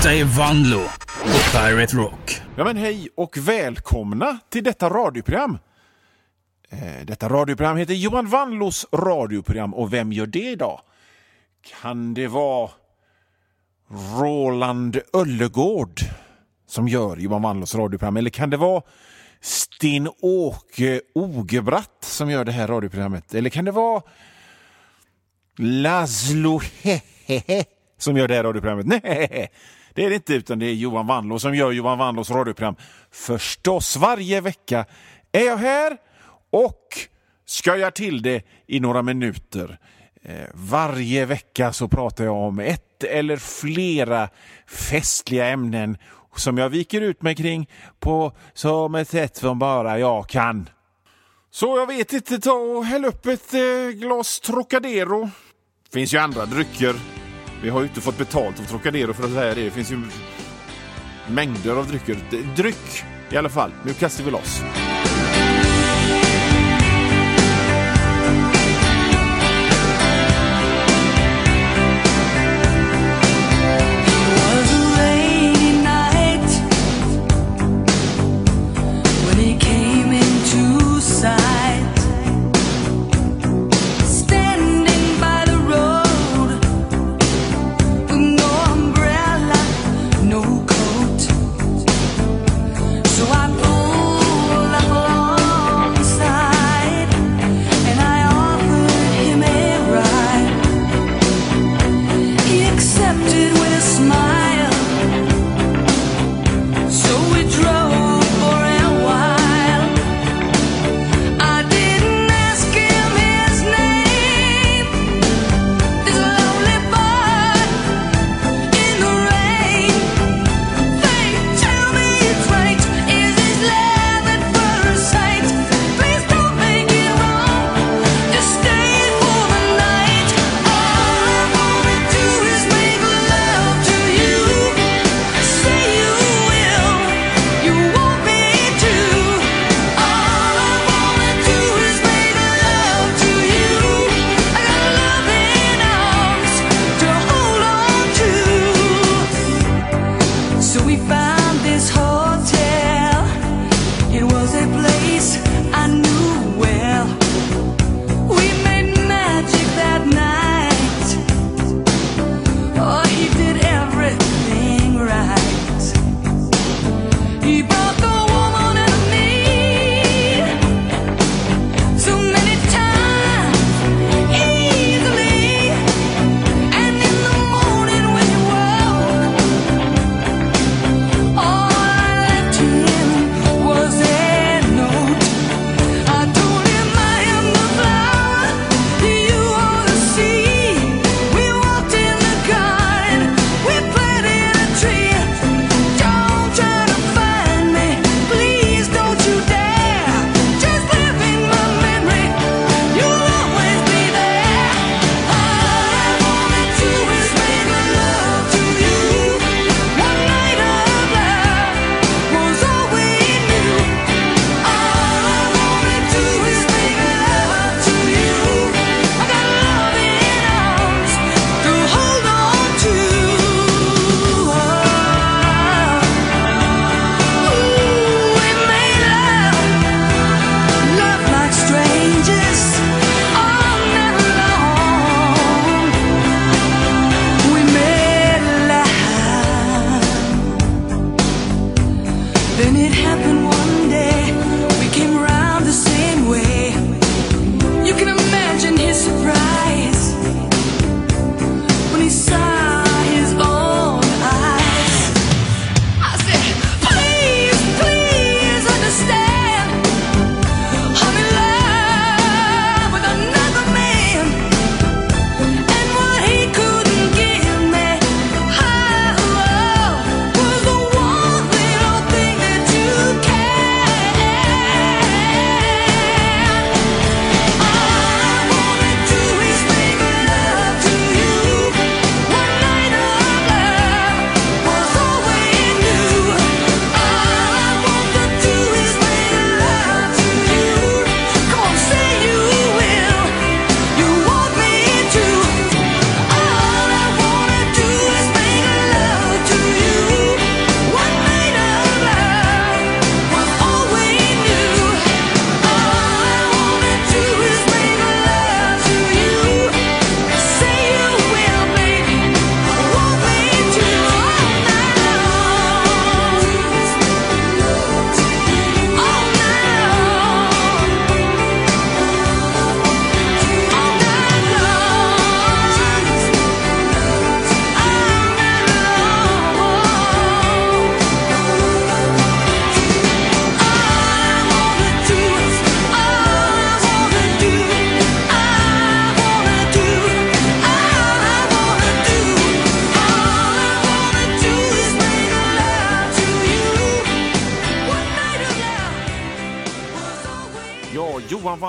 Detta är Vanlo på Pirate Rock. Ja men hej och välkomna till detta radioprogram. Detta radioprogram heter Johan Vanlos radioprogram, och vem gör det idag? Kan det vara Roland Öllegård som gör Johan Vanlos radioprogram, eller kan det vara Sten-Åke Ogebratt som gör det här radioprogrammet, eller kan det vara Laszlo Hehehe som gör det här radioprogrammet? Nej, det är det inte, utan det är Johan Vanlo som gör Johan Vanlos radioprogram. Förstås, varje vecka är jag här och ska jag till det i några minuter. Varje vecka så pratar jag om ett eller flera festliga ämnen som jag viker ut mig kring på som ett sätt som bara jag kan. Så jag vet inte, ta och häll upp ett glas Trocadero. Finns ju andra drycker. Vi har ju inte fått betalt av Trocadero för att säga det. Det finns ju mängder av drycker. Dryck i alla fall. Nu kastar vi loss. So I pull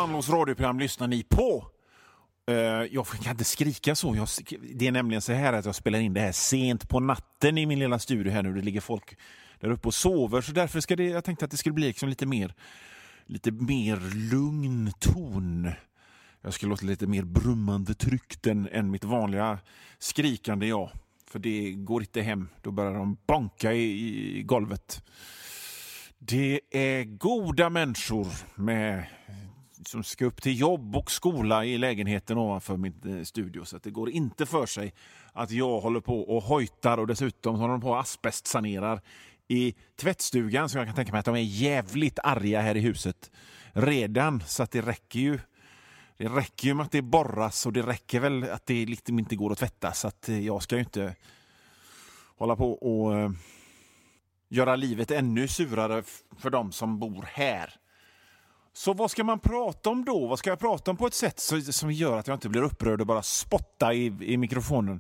Vanlos radioprogram lyssnar ni på. Jag kan inte skrika så. Det är nämligen så här att jag spelar in det här sent på natten i min lilla studio här nu. Det ligger folk där uppe och sover. Så därför jag tänkte att det skulle bli liksom lite mer lugn ton. Jag skulle låta lite mer brummande tryckt än mitt vanliga skrikande jag. För det går inte hem. Då börjar de banka i golvet. Det är goda människor som ska upp till jobb och skola i lägenheten ovanför min studio. Så att det går inte för sig att jag håller på och hojtar och dessutom håller de på och asbestsanerar i tvättstugan. Så jag kan tänka mig att de är jävligt arga här i huset redan. Så att det räcker ju med att det borras och det räcker väl att det liksom inte går att tvätta. Så att jag ska ju inte hålla på och göra livet ännu surare för de som bor här. Så vad ska man prata om då? Vad ska jag prata om på ett sätt som gör att jag inte blir upprörd och bara spotta i mikrofonen?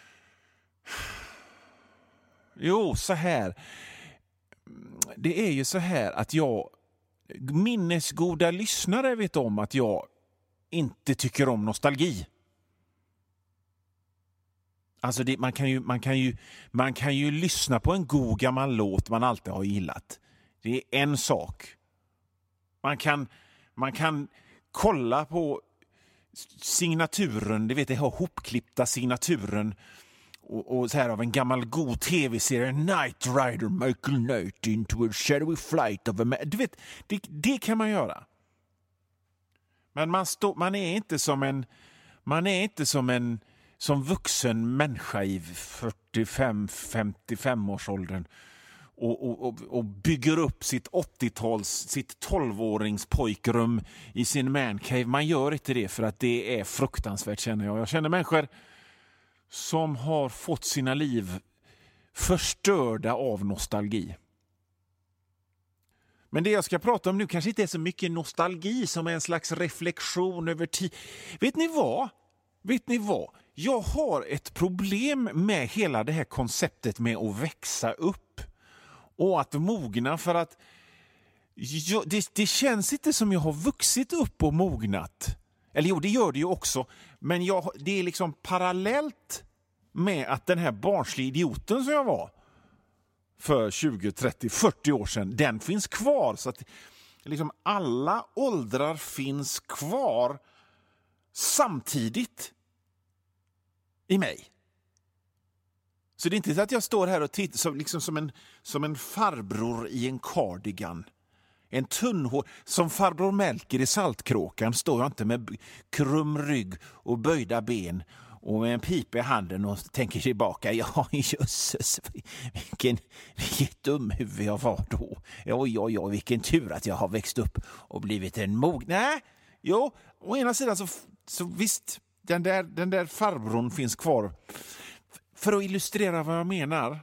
Jo, så här. Det är ju så här att minnesgoda lyssnare vet om att jag inte tycker om nostalgi. Alltså man kan ju lyssna på en god gammal låt man alltid har gillat. Det är en sak. Man kan kolla på signaturen, det har hopklippta signaturen och så här av en gammal god tv-serie, Knight Rider, Michael Knight into a shadowy flight of a man. Du vet, det kan man göra. Men man är inte som vuxen människa i 45-55 års åldern och bygger upp sitt 80-tals, sitt 12-årings pojkrum i sin mancave. Man gör inte det för att det är fruktansvärt, känner jag. Jag känner människor som har fått sina liv förstörda av nostalgi. Men det jag ska prata om nu kanske inte är så mycket nostalgi som en slags reflektion över tid. Vet ni vad? Jag har ett problem med hela det här konceptet med att växa upp och att mogna, för att det känns inte som jag har vuxit upp och mognat. Eller jo, det gör det ju också. Men det är liksom parallellt med att den här barnsliga idioten som jag var för 20, 30, 40 år sedan, den finns kvar. Så att liksom alla åldrar finns kvar samtidigt i mig. Så det är inte så att jag står här och tittar liksom som en farbror i en cardigan. En tunnhår, som farbror Melker i Saltkråkan står jag inte med krum rygg och böjda ben och med en pipa i handen och tänker tillbaka. Ja, jösses, vilken dumhuvud jag var då. Ja, vilken tur att jag har växt upp och blivit en Nej, jo, å ena sidan så visst, den där farbrorn finns kvar. För att illustrera vad jag menar.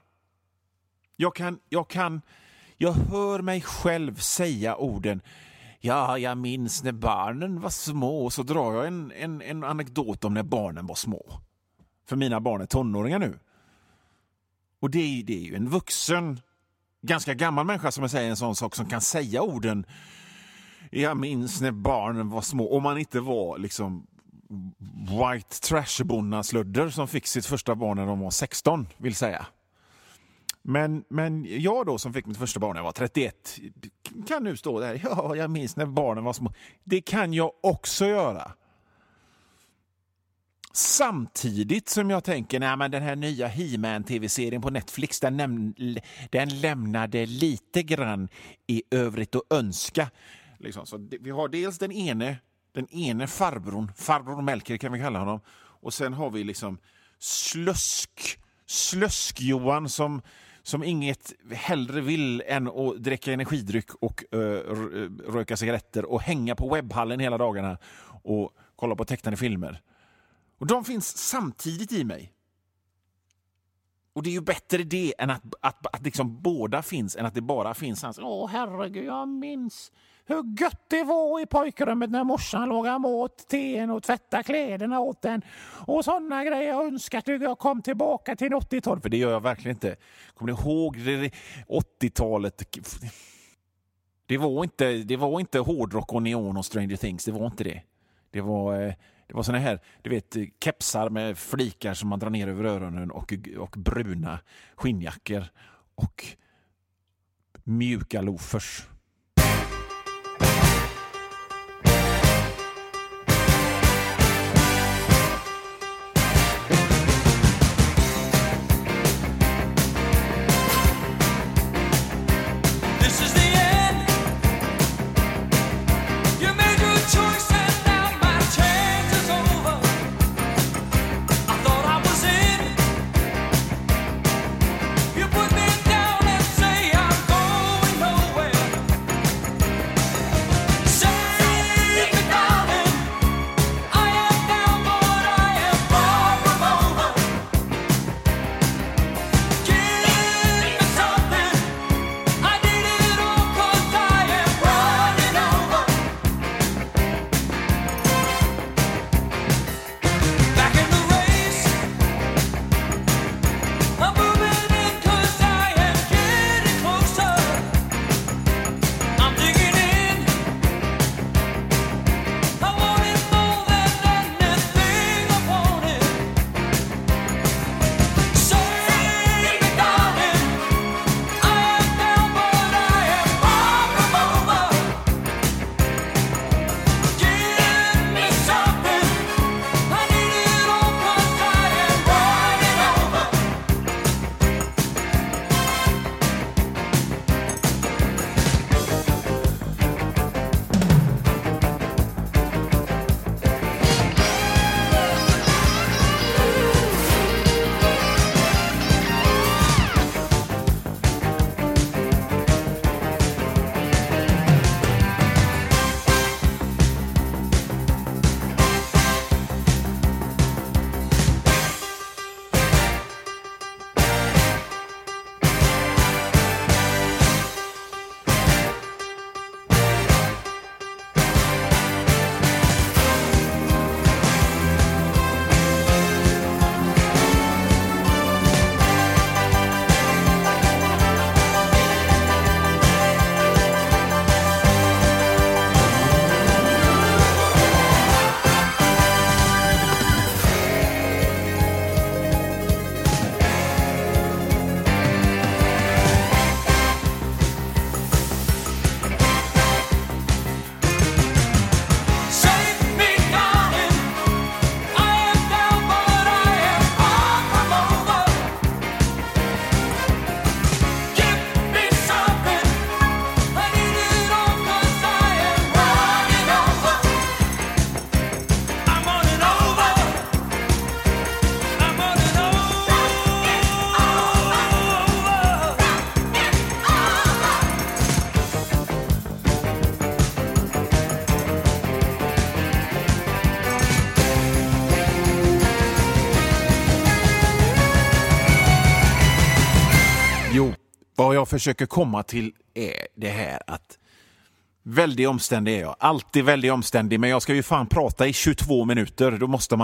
Jag hör mig själv säga orden. Ja, jag minns när barnen var små. Och så drar jag en anekdot om när barnen var små. För mina barn är tonåringar nu. Och det är ju en vuxen, ganska gammal människa som säger en sån sak, som kan säga orden. Jag minns när barnen var små. Om man inte var liksom white trash-bonnasludder som fick sitt första barn när de var 16, vill säga. Men jag då som fick mitt första barn när jag var 31 kan nu stå där. Ja, jag minns när barnen var små. Det kan jag också göra. Samtidigt som jag tänker, nej men den här nya He-Man TV-serien på Netflix, den lämnade lite grann i övrigt att önska. Liksom. Så vi har dels den ene farbror Melker kan vi kalla honom. Och sen har vi liksom Slösk-Johan som inget hellre vill än att dricka energidryck och röka cigaretter och hänga på webbhallen hela dagarna och kolla på tecknade filmer. Och de finns samtidigt i mig. Och det är ju bättre det än att liksom båda finns än att det bara finns hans. Herregud, jag minns hur gött det var i pojkrummet när morsan lagade mat till en och tvätta kläderna åt den. Och sådana grejer. Jag önskar att jag kom tillbaka till 80-talet. För det gör jag verkligen inte. Kommer ni ihåg det 80-talet? Det var inte hårdrock och neon och Stranger Things. Det var inte det. Det var såna här, du vet, kepsar med flikar som man drar ner över öronen och bruna skinnjackor och mjuka loafers. Vad jag försöker komma till är det här att väldigt omständig är jag. Alltid väldigt omständig, men jag ska ju fan prata i 22 minuter. Då måste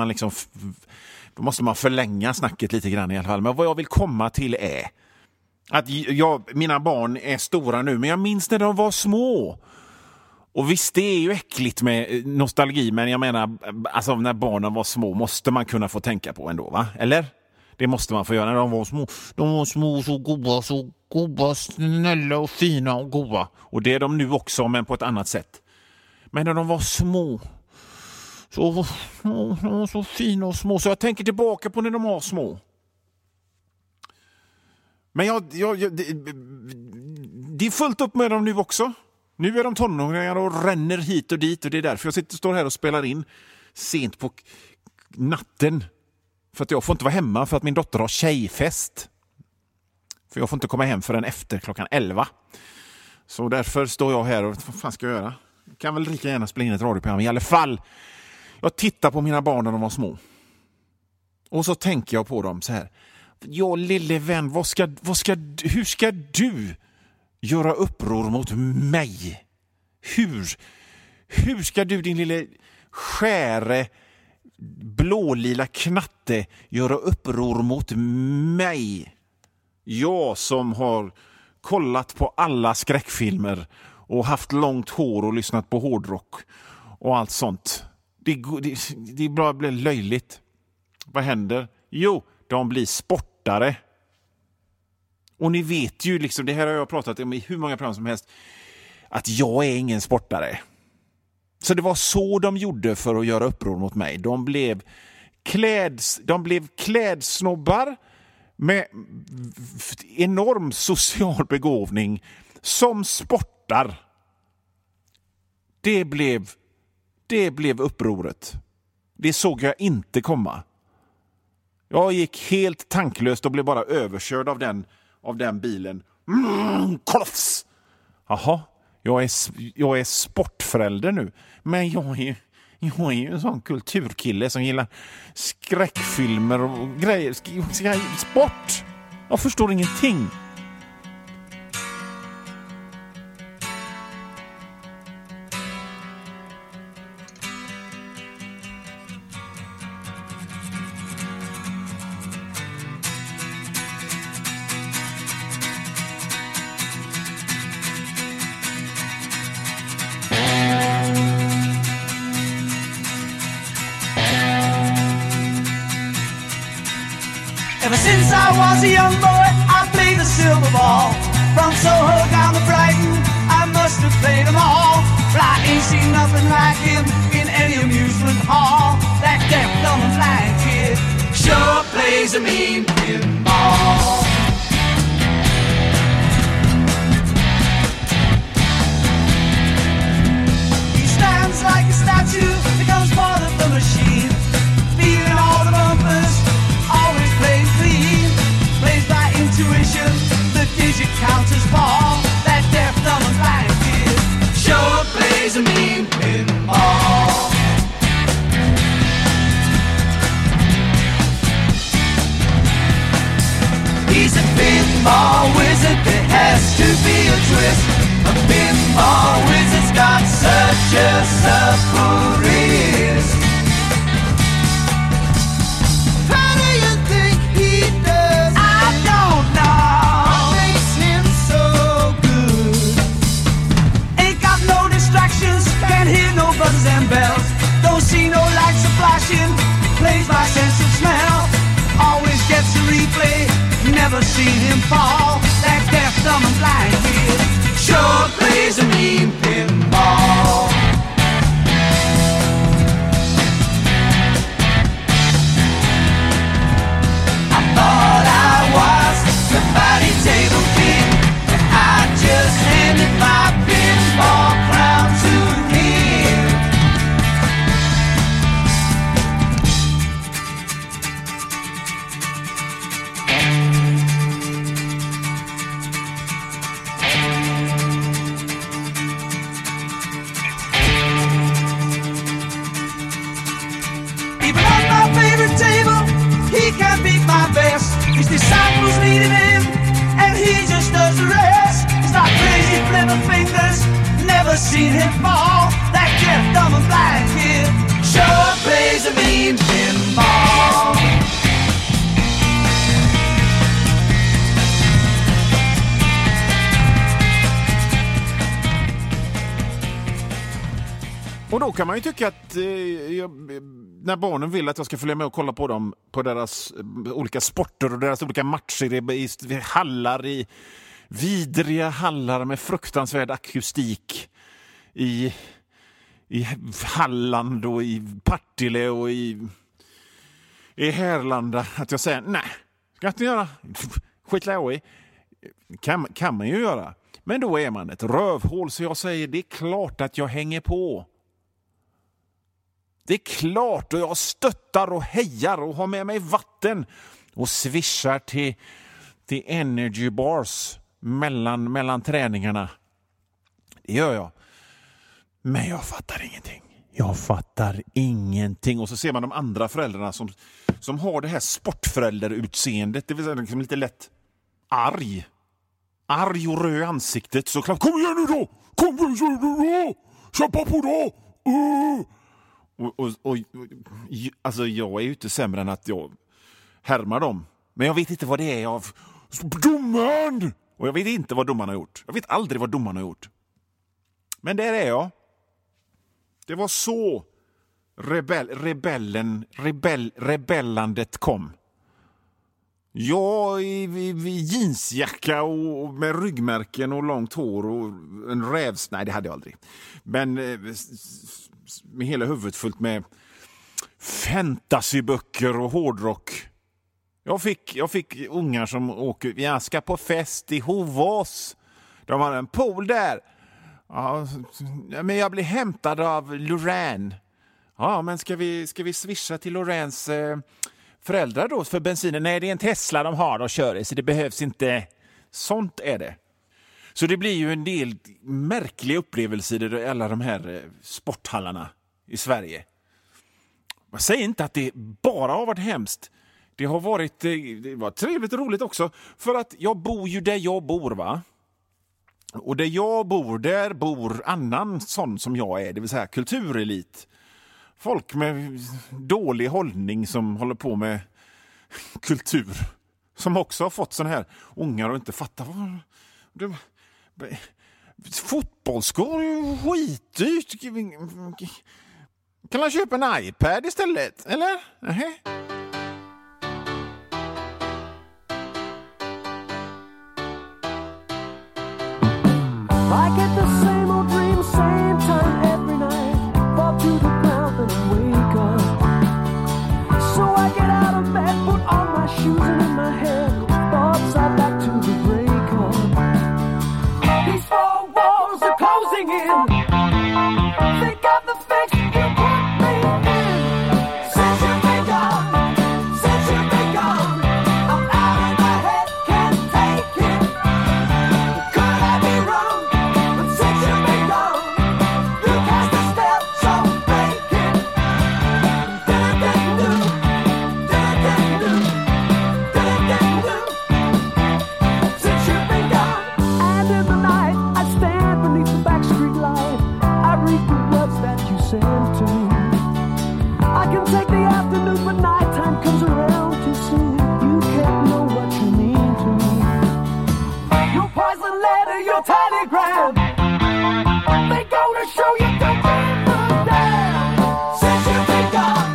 man förlänga snacket lite grann i alla fall. Men vad jag vill komma till är att mina barn är stora nu, men jag minns när de var små. Och visst, det är ju äckligt med nostalgi, men jag menar, alltså när barnen var små måste man kunna få tänka på ändå, va? Eller? Det måste man få göra när de var små. De var små, så goda, snälla och fina och goda. Och det är de nu också, men på ett annat sätt. Men när de var små, så fina och små. Så jag tänker tillbaka på när de var små. Men det är fullt upp med dem nu också. Nu är de tonåringar och ränner hit och dit. Och det är därför jag står här och spelar in sent på natten. För att jag får inte vara hemma för att min dotter har tjejfest. För jag får inte komma hem förrän efter klockan 11. Så därför står jag här och vad fan ska jag göra? Jag kan väl lika gärna spela in ett radioprogram. I alla fall, jag tittar på mina barn när de var små. Och så tänker jag på dem så här. Ja, lille vän, hur ska du göra uppror mot mig? Hur ska du, din lille skäre blålila knatte, göra uppror mot mig? Jag som har kollat på alla skräckfilmer och haft långt hår och lyssnat på hårdrock och allt sånt. Det bara blir löjligt. Vad händer? Jo, de blir sportare. Och ni vet ju, liksom, det här har jag pratat om i hur många program som helst, att jag är ingen sportare. Så det var så de gjorde för att göra uppror mot mig. De blev klädsnobbar med enorm social begåvning som sportar. Det blev upproret. Det såg jag inte komma. Jag gick helt tanklöst och blev bara överkörd av den bilen. Klofs! Jaha, jag är sportförälder nu. Men jag är ju en sån kulturkille som gillar skräckfilmer och grejer. Sport! Jag förstår ingenting. Ever since I was a young boy, I played the silver ball. From Soho down to Brighton, I must have played them all. But I ain't seen nothing like him in any amusement hall. That deaf, dumb and blind kid sure plays a mean pinball. He stands like a statue, becomes part of the machine, feeling all the bumpers, always plays clean, plays by intuition, the digit counters fall. That deaf, dumb and blind kid sure plays a mean pinball. He's a pinball wizard, there has to be a twist. A pinball wizard's got such a supple wrist. How do you think he does? I don't know. What makes him so good? Ain't got no distractions, can't hear no buzzes and bells. Don't see no lights a flashing, plays by sense of smell. Always gets a replay, never seen him fall. That deaf, dumb and blind kid sure plays a mean pinball. I thought I was the body table king, but I just handed my pinball crown to him. Even on my favorite table, he can't beat my best. His disciples needed him, and he just does the rest. He's not crazy, flipping fingers, never seen him fall. That deaf, dumb and blind kid sure plays a mean pinball. Och då kan man ju tycka att när barnen vill att jag ska följa med och kolla på dem, på deras olika sporter och deras olika matcher i hallar, i vidriga hallar med fruktansvärd akustik i Halland och i Partille och i Härlanda, att jag säger nej, ska jag inte göra, skitlå i. Kan man ju göra, men då är man ett rövhål, så jag säger det är klart att jag hänger på. Det är klart, och jag stöttar och hejar och har med mig vatten och swishar till energy bars mellan träningarna. Det gör jag. Men jag fattar ingenting. Jag fattar ingenting. Och så ser man de andra föräldrarna som har det här sportförälderutseendet. Det vill säga liksom lite lätt arg. Arg och röd i ansiktet. Så klart, kom igen nu då! Kom igen nu då! Kämpa på då! Och alltså jag är ju inte sämre än att jag härmar dem. Men jag vet inte vad det är av domaren! Och jag vet inte vad domaren har gjort. Jag vet aldrig vad domaren har gjort. Men där är jag. Det var så rebellandet kom. Jag i jeansjacka och med ryggmärken och långt hår och en rävs... Nej, det hade jag aldrig. Men med hela huvudet fullt med fantasyböcker och hårdrock. Jag fick ungar som åker... Jag ska på fest i Hovås. De har en pool där. Ja, men jag blir hämtad av Lorraine. Ja, men ska vi swisha till Lorraines föräldrar då för bensinen? Nej, det är en Tesla de har och kör i, så det behövs inte. Sånt är det. Så det blir ju en del märkliga upplevelser i alla de här sporthallarna i Sverige. Jag säger inte att det bara har varit hemskt. Det var trevligt och roligt också. För att jag bor ju där jag bor, va? Och där jag bor, där bor annan sån som jag är. Det vill säga kulturelit. Folk med dålig hållning som håller på med kultur. Som också har fått sån här ungar och inte fattar vad... Fotbollsskor är ju skitdyrt. Kan man köpa en iPad istället? Eller? Nej. I get the same old dream, same time every night. Fall to the ground and wake up. So I get out of bed, put on my shoes and in my head, thoughts I'd like to break up. These four walls are closing in. Think of the fix you put me in. Since you've been gone, I'm out of my head, can't take it. Could I be wrong? Since you've been gone, you cast a spell so vacant. Do-do-do, do-do-do, do-do-do. Since you've been gone, and in the night I stand beneath the backstreet light. I read the words that you sent to me. I can take the afternoon, but nighttime comes around too soon. You can't know what you mean to me. Your poison letter, your telegram. They go to show you don't give a damn. Since you've been gone,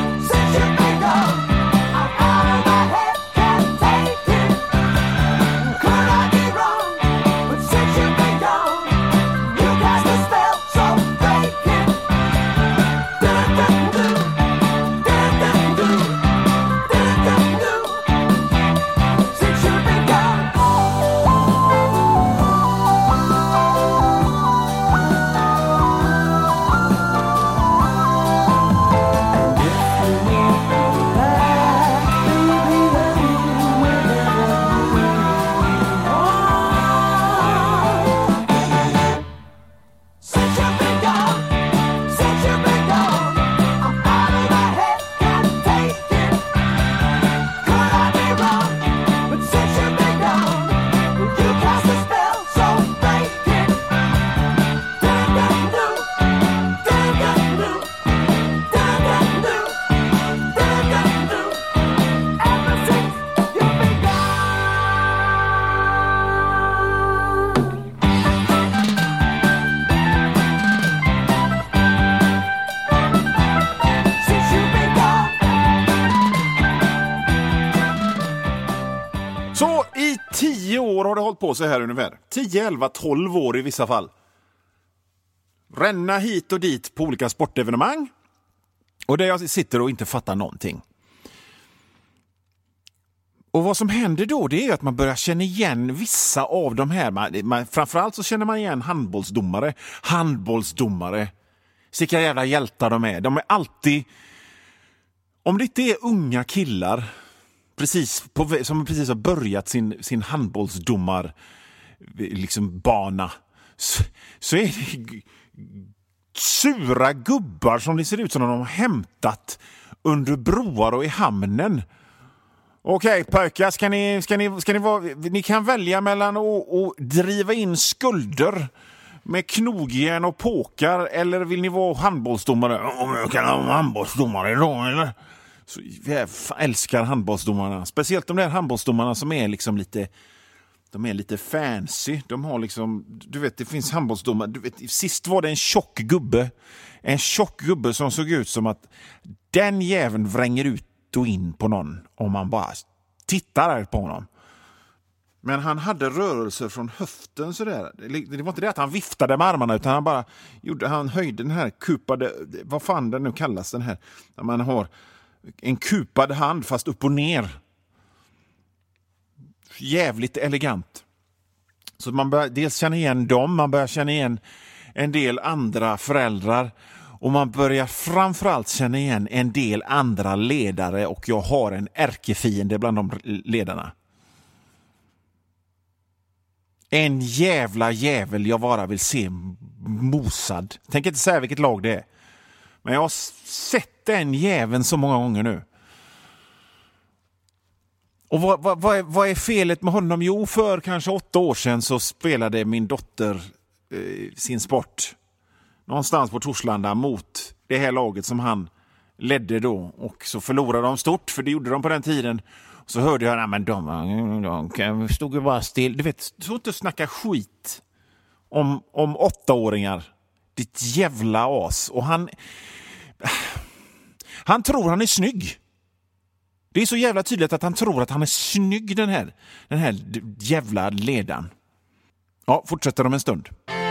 I'm out of my head, can't take it. Could I be wrong? But since you've been gone, you cast a spell so vacant. Do-do-do, do-do-do, do-do-do. Since you've been gone. Since you've been gone, I'm out of my head, can't take it. Could I be wrong? But since you've been gone, you cast a spell so vacant. Do-do-do, do-do-do, do-do-do, do-do-do. Ever since you've been Since you've been gone. Så i 10 år har det hållit på sig här ungefär. 10, 11, 12 år i vissa fall. Ränna hit och dit på olika sportevenemang. Och där jag sitter och inte fattar någonting. Och vad som händer då, det är att man börjar känna igen vissa av de här. Framförallt så känner man igen handbollsdomare. Vilka jävla hjältar de är. De är alltid... Om det inte är unga killar som precis har börjat sin handbollsdomar liksom bana, så är det sura gubbar som det ser ut som de har hämtat under broar och i hamnen. Okej, pojkar, ni kan välja mellan att driva in skulder med knogjärn och påkar, eller vill ni vara handbollsdomare? Om jag kan vara handbollsdomare då, eller? Så jag älskar handbollsdomarna. Speciellt de där handbollsdomarna som är liksom lite De är lite fancy. De har liksom, du vet, det finns handbollsdomar. Du vet, sist var det en tjock gubbe. En tjock gubbe som såg ut som att den jäveln vränger ut och in på någon om man bara tittar på honom. Men han hade rörelser från höften sådär. Det var inte det att han viftade med armarna, utan han höjde den här kupade, vad fan den nu kallas, den här, där man har en kupad hand fast upp och ner. Jävligt elegant. Så man börjar dels känna igen dem, man börjar känna igen en del andra föräldrar, och man börjar framförallt känna igen en del andra ledare, och jag har en ärkefiende bland de ledarna. En jävla jävel jag bara vill se mosad. Tänk inte säga vilket lag det är. Men jag har sett den jäveln så många gånger nu. Och vad är felet med honom? Jo, för kanske 8 år sedan så spelade min dotter sin sport någonstans på Torslanda mot det här laget som han ledde då. Och så förlorade de stort, för det gjorde de på den tiden. Så hörde jag, men de stod ju bara still. Du vet, så inte snacka skit om 8-åringar. Ditt jävla as. Och han tror han är snygg. Det är så jävla tydligt att han tror att han är snygg, den här jävla ledaren. Ja, fortsätter om en stund.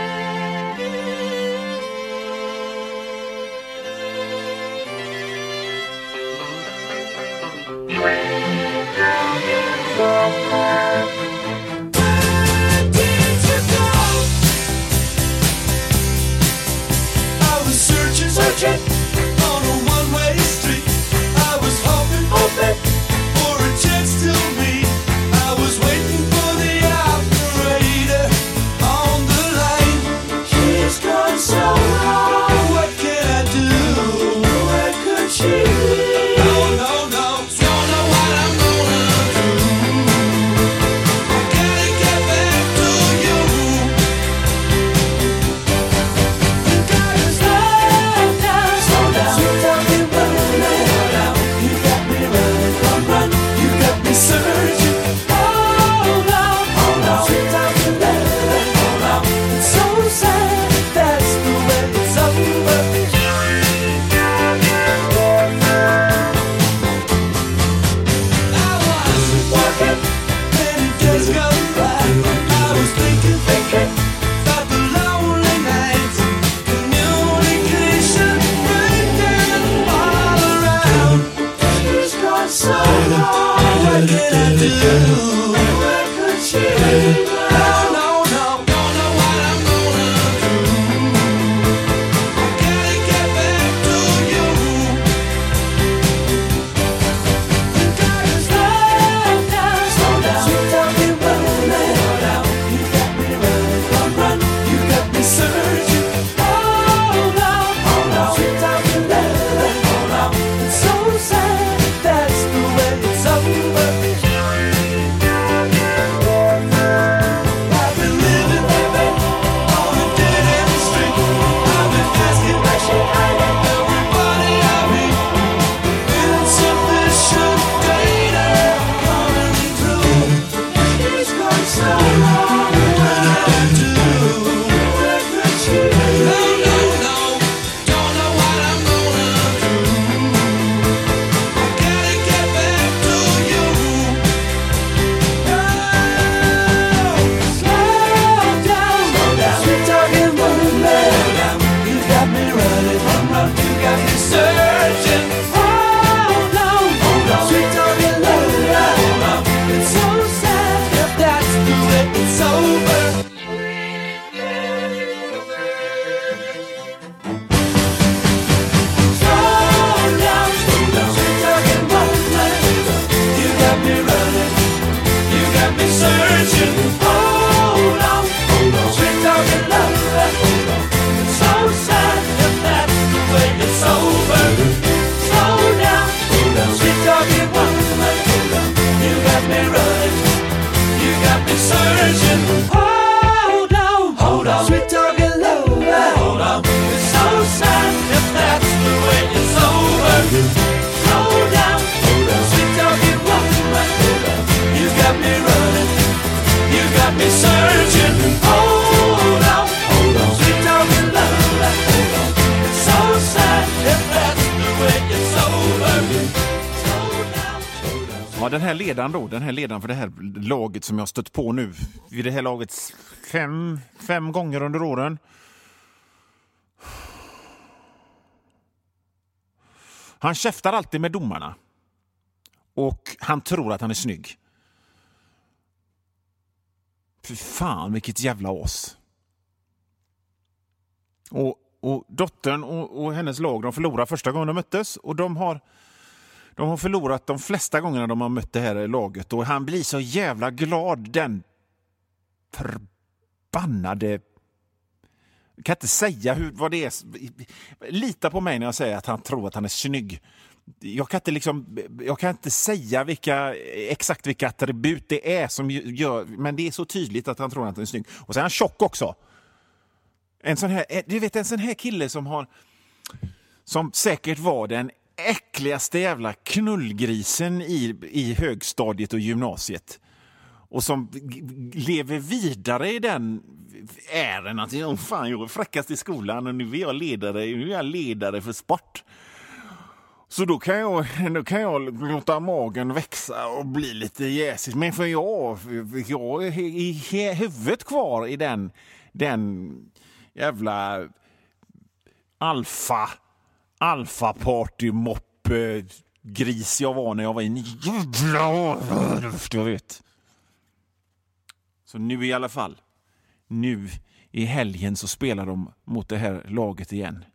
Searching on a one-way street, I was hoping for a chance to meet. I was waiting for the operator on the line. She's gone so wrong. What can I do? Where could she be? No, don't know what I'm gonna do. I gotta get back to you. You gotta slow down. You got me running, you got me searching. Hold on, sweet time to let. It's so sad, that's the way it's over. I was walking, many days gone by. I was thinking about the lonely nights, communication breaking all around. She's gone so long, what can I do? Where could she be? No, don't know what I'm gonna do. I gotta get back to you. You gotta slow down. Sweet time to running. You got me running, you got me searching. Hold on, sweet time to let. It's so sad, that's the way it's over. Ja, den här ledaren för det här laget som jag stött på nu, vid det här laget fem gånger under åren. Han käftar alltid med domarna. Och han tror att han är snygg. Fy fan, vilket jävla as. Och dottern och hennes lag, de förlorade första gången de möttes. Och de har förlorat de flesta gångerna de har mött det här laget. Och han blir så jävla glad, den förbannade... Jag kan inte säga vad det är. Lita på mig när jag säger att han tror att han är snygg. Jag kan inte säga exakt vilka attribut det är som gör, men det är så tydligt att han tror att han är snygg. Och så är han tjock också. En sån här kille som säkert var den äckligaste jävla knullgrisen i högstadiet och gymnasiet. Och som lever vidare i den ären att jag är fräckast i skolan och nu är jag ledare för sport. Så då kan jag låta magen växa och bli lite jäsig. Men för jag är i huvudet kvar i den jävla alfa-party-mopp gris jag var när jag var i jag vet. Så nu i alla fall, nu i helgen så spelar de mot det här laget igen.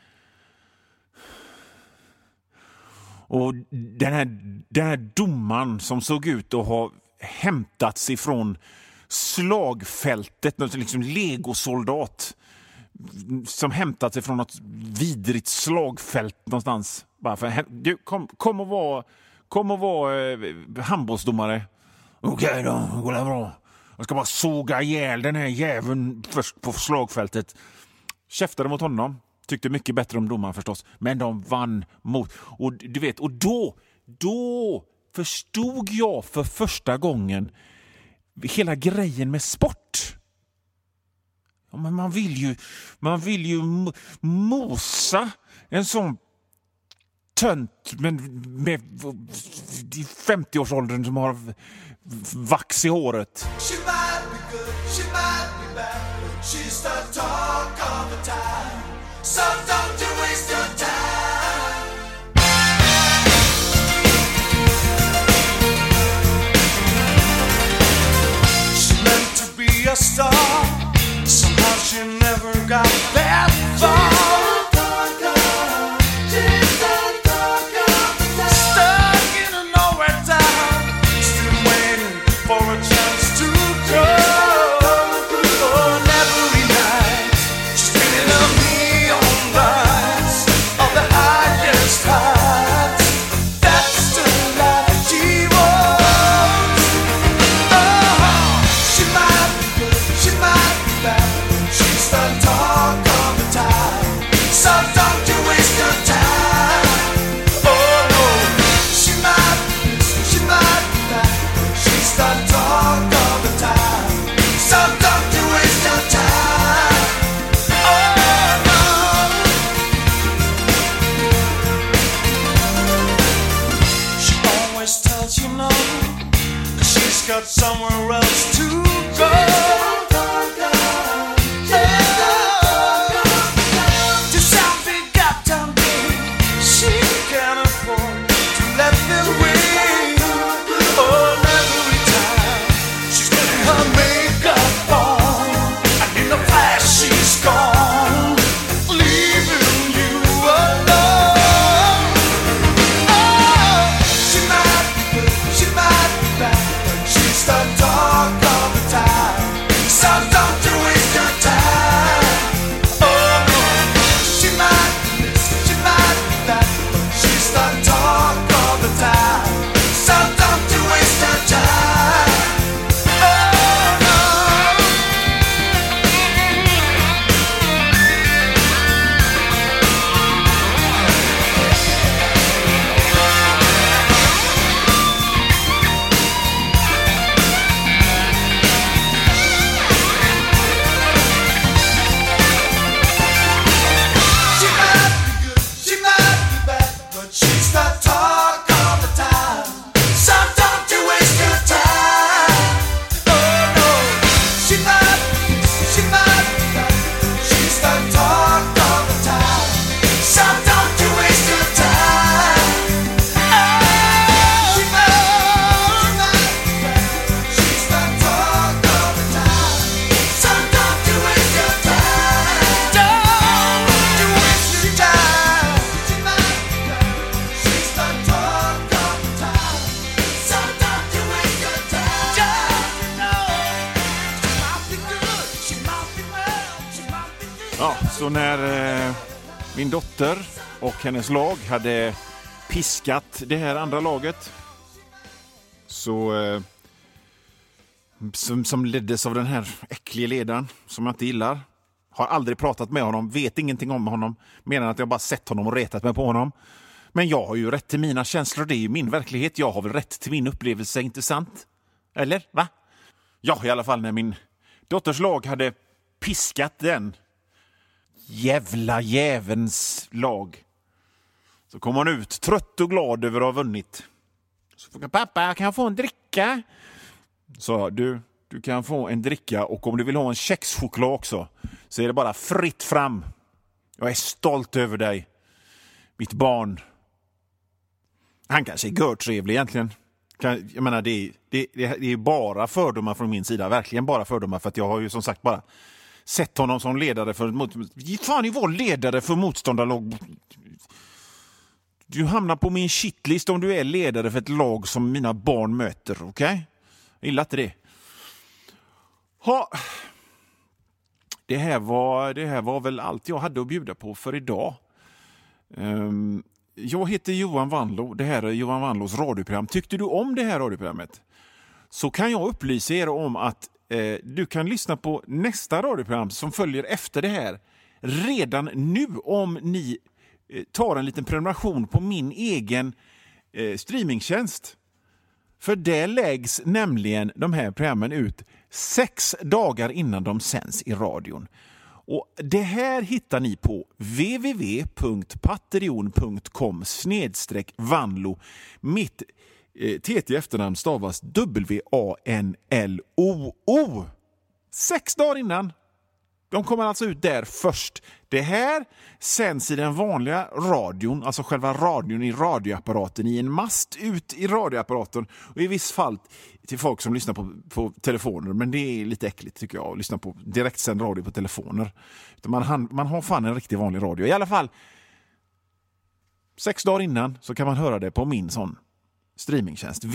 Och den här domaren som såg ut att ha hämtats ifrån slagfältet, något liksom legosoldat som hämtats ifrån något vidrigt slagfält någonstans. Bara för du kom och vara handbollsdomare. Okej då, går det bra. Jag ska bara såga ihjäl den här jäveln först på slagfältet. Käftade mot honom. Tyckte mycket bättre om domaren förstås. Men de vann mot... Och du vet, och då förstod jag för första gången hela grejen med sport. Ja, men man vill ju mosa en sån tönt med 50-årsåldern som har vax i håret. She might be good, she might be bad, but she's the talk of the town. So don't you waste your time. She meant to be a star. Somehow she never got that far. Got somewhere else to go. To South Big Uptown Bay, she can afford to let them win. Oh, every time she's getting her makeup on, and in the flash she's gone, leaving you alone. Oh, she might be good, she might be bad. She's the dog. Så när min dotter och hennes lag hade piskat det här andra laget så som leddes av den här äckliga ledaren som jag inte gillar. Har aldrig pratat med honom, vet ingenting om honom. Menar att jag bara sett honom och retat mig på honom. Men jag har ju rätt till mina känslor, det är ju min verklighet. Jag har väl rätt till min upplevelse, inte sant? Eller, va? Ja, i alla fall när min dotters lag hade piskat den jävens lag. Så kom hon ut, trött och glad över att ha vunnit. Så frågade pappa, kan jag få en dricka? Så du kan få en dricka och om du vill ha en kexchoklad också så är det bara fritt fram. Jag är stolt över dig, mitt barn. Han kanske är görtrevlig egentligen. Jag menar, det är bara fördomar från min sida. Verkligen bara fördomar, för att jag har ju som sagt bara sett honom som ledare för... Fan, var ledare för motståndarlag. Du hamnar på min shitlist om du är ledare för ett lag som mina barn möter, okej? Okay? Jag gillar inte det. Det här var väl allt jag hade att bjuda på för idag. Jag heter Johan Wanlo. Det här är Johan Wanlos radioprogram. Tyckte du om det här radioprogrammet så kan jag upplysa er om att du kan lyssna på nästa radioprogram som följer efter det här redan nu om ni tar en liten prenumeration på min egen streamingtjänst. För det läggs nämligen de här programmen ut 6 dagar innan de sänds i radion. Och det här hittar ni på www.patreon.com/Vanlo. Mitt TT efternamn stavas WANLOO. 6 dagar innan. De kommer alltså ut där först. Det här sänds i den vanliga radion, alltså själva radion i radioapparaten, i en mast ut i radioapparaten och i viss fall till folk som lyssnar på telefoner. Men det är lite äckligt tycker jag att lyssna på direktsänd radio på telefoner. Man har fan en riktigt vanlig radio. I alla fall 6 dagar innan så kan man höra det på min sån streamingtjänst.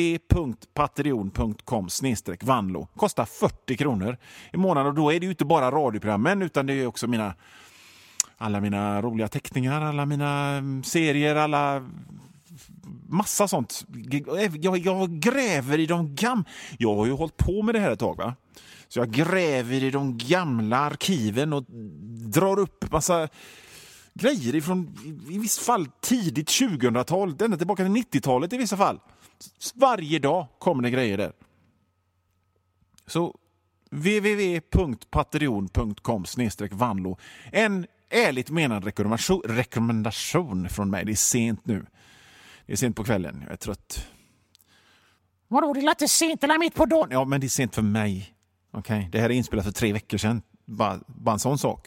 www.patreon.com/Vanlo. Kostar 40 kronor i månaden och då är det ju inte bara radioprogrammen utan det är också alla mina roliga teckningar, alla mina serier, alla massa sånt. Jag gräver i de jag har ju hållit på med det här ett tag, va? Så jag gräver i de gamla arkiven och drar upp massa grejer ifrån i vissa fall tidigt 2000-tal, ända tillbaka till 90-talet i vissa fall. Varje dag kommer det grejer där. Så www.patreon.com/Vanlo. En ärligt menad rekommendation från mig. Det är sent nu. Det är sent på kvällen. Jag är trött. Vadå, det är inte sent eller mitt på dagen? Ja, men det är sent för mig. Okej, det här är inspelat för 3 veckor sedan. Bara en sån sak.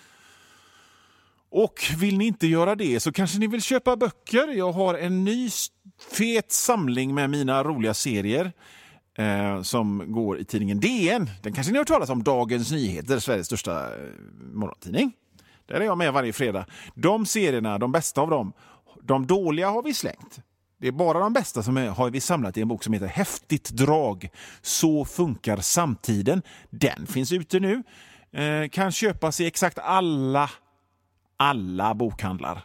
Och vill ni inte göra det så kanske ni vill köpa böcker. Jag har en ny fet samling med mina roliga serier som går i tidningen DN. Den kanske ni har hört talas om, Dagens Nyheter, Sveriges största morgontidning. Där är jag med varje fredag. De serierna, de bästa av dem, de dåliga har vi slängt. Det är bara de bästa som har vi samlat i en bok som heter Häftigt drag. Så funkar samtiden. Den finns ute nu. Kan köpas i exakt alla bokhandlar.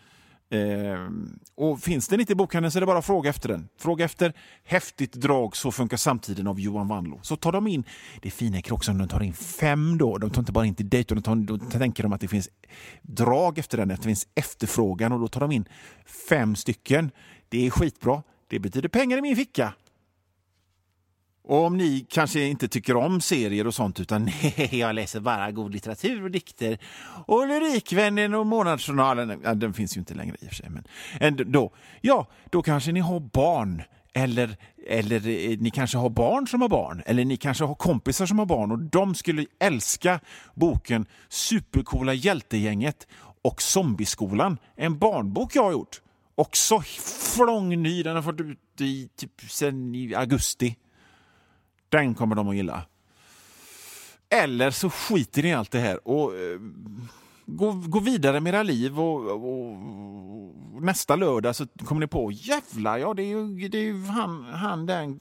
Och finns den inte i bokhandeln så är det bara att fråga efter den. Fråga efter Häftigt drag, så funkar samtiden av Johan Wanlo. Så tar de in, det fina är också om de tar in 5 då. De tar inte bara in till dejt, då tänker de att det finns drag efter den, att det finns efterfrågan och då tar de in 5 stycken. Det är skitbra. Det betyder pengar i min ficka. Och om ni kanske inte tycker om serier och sånt utan nej, jag läser bara god litteratur och dikter och Lyrikvännen och Månadsjournalen, ja, den finns ju inte längre i och för sig, men då kanske ni har barn eller ni kanske har barn som har barn eller ni kanske har kompisar som har barn och de skulle älska boken Supercoola hjältegänget och Zombieskolan, en barnbok jag har gjort. Också flång ny, den har fått ut sen i augusti. Den kommer de att gilla. Eller så skiter ni i allt det här och gå vidare med era liv och nästa lördag så kommer ni på jävlar, ja det är ju han den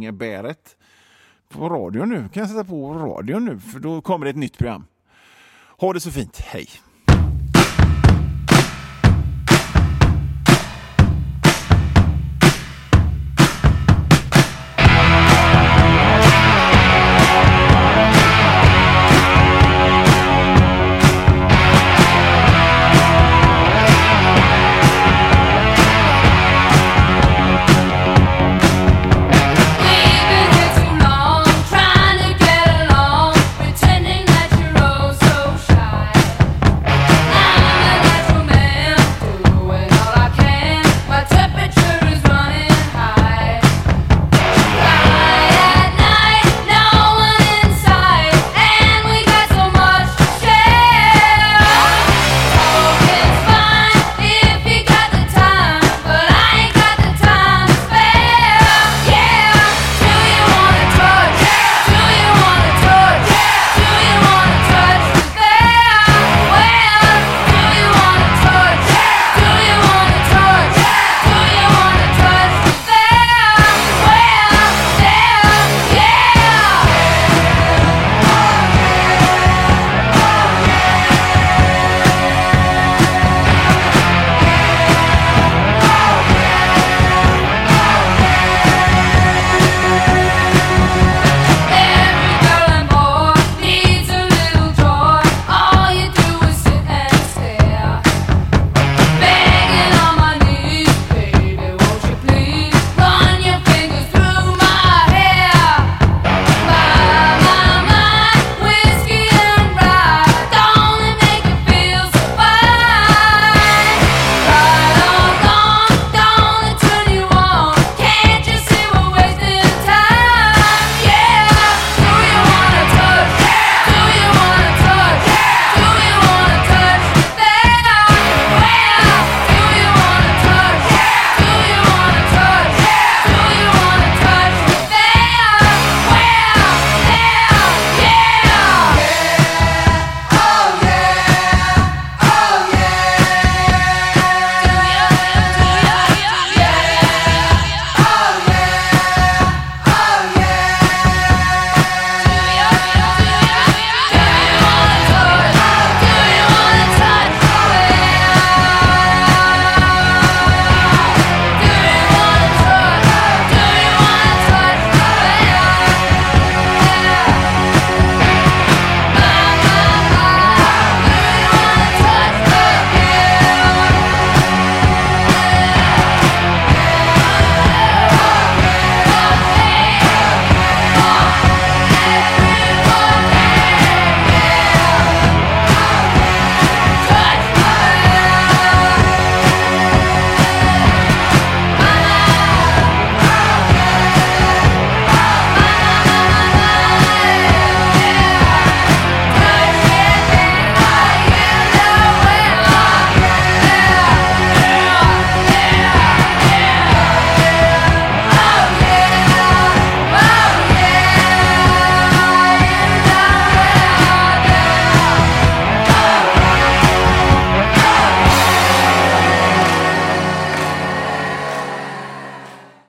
garnebäret på radion nu. Kan jag sätta på radion nu för då kommer det ett nytt program. Ha det så fint. Hej!